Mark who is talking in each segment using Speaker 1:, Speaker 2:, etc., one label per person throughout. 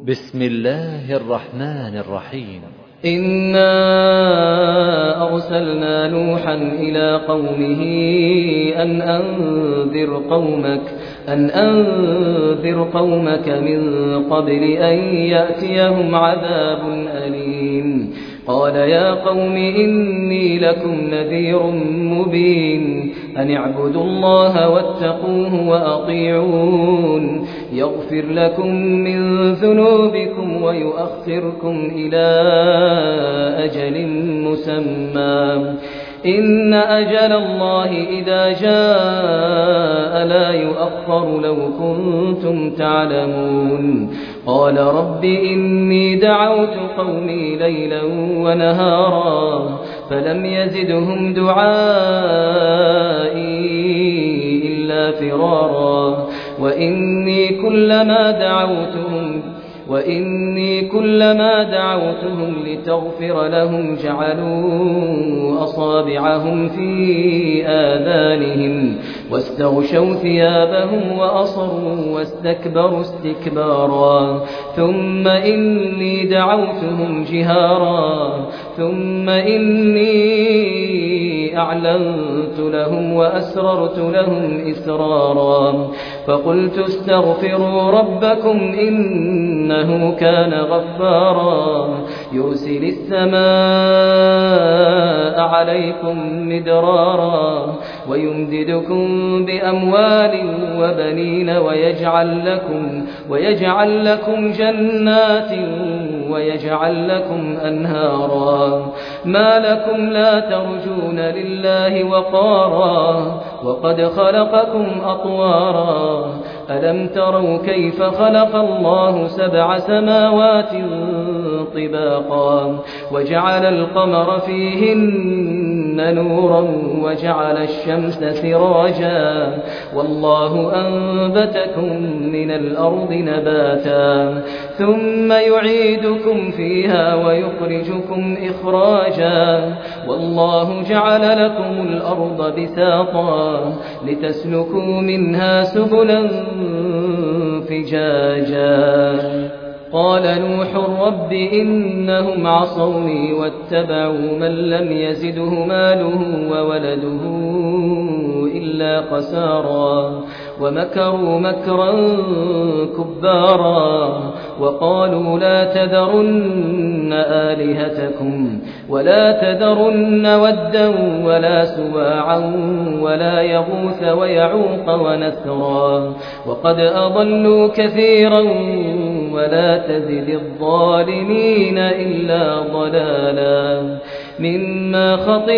Speaker 1: بسم الله الرحمن الرحيم.
Speaker 2: إنا أرسلنا نوحا إلى قومه أن أنذر قومك من قبل أن يأتيهم عذاب أليم. قال يا قوم إني لكم نذير مبين أن اعبدوا الله واتقوه وأطيعون يغفر لكم من ذنوبكم ويؤخركم إلى أجل مسمى إن أجل الله إذا جاء لا يؤخر لو كنتم تعلمون. قال رب إني دعوت قومي ليلا ونهارا فلم يزدهم دعائي إلا فرارا وإني كلما دعوتهم لتغفر لهم جعلوا أصابعهم في آذانهم واستغشوا ثيابهم وأصروا واستكبروا استكبارا ثم إني دعوتهم جهارا ثم إني أعلنت لهم وأسررت لهم إسرارا فقلت استغفروا ربكم إنه كان غفارا يرسل السماء عليكم مدرارا ويمددكم بأموال وبنين ويجعل لكم جنات ويجعل لكم أنهارا ما لكم لا ترجون لله وقارا وقد خلقكم أطوارا ألم تروا كيف خلق الله 7 سماوات طباقا وجعل القمر فيهن نورا وجعل الشمس سراجا والله أنبتكم من الأرض نباتا ثم يعيدكم فيها ويخرجكم إخراجا والله جعل لكم الأرض بساطا لتسلكوا منها سبلا فجاجا. قال نوح رب إنهم عصوني واتبعوا من لم يزده ماله وولده إلا خسارا ومكروا مكرا كبارا وقالوا لا تذرن آلهتكم ولا تذرن ودا ولا سواعا ولا يغوث ويعوق ونسرا وقد أضلوا كثيرا ولا تزد الظالمين إلا ضلالا مما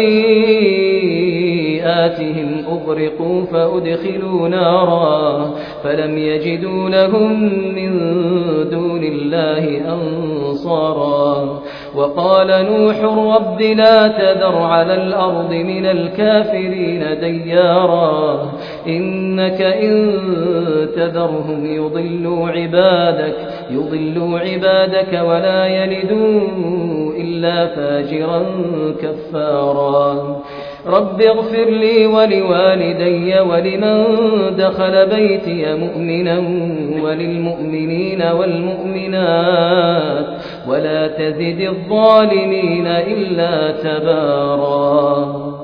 Speaker 2: خطيئاتهم أغرقوا فأدخلوا نارا فلم يجدوا لهم من دون الله أنصارا وقال نوح رب لا تذر على الأرض من الكافرين ديارا إنك إن تذرهم يضلوا عبادك ولا يلدوا إلا فاجرا كفارا. رب اغفر لي ولوالدي ولمن دخل بيتي مؤمنا وللمؤمنين والمؤمنات ولا تزد الظالمين إلا تبارا.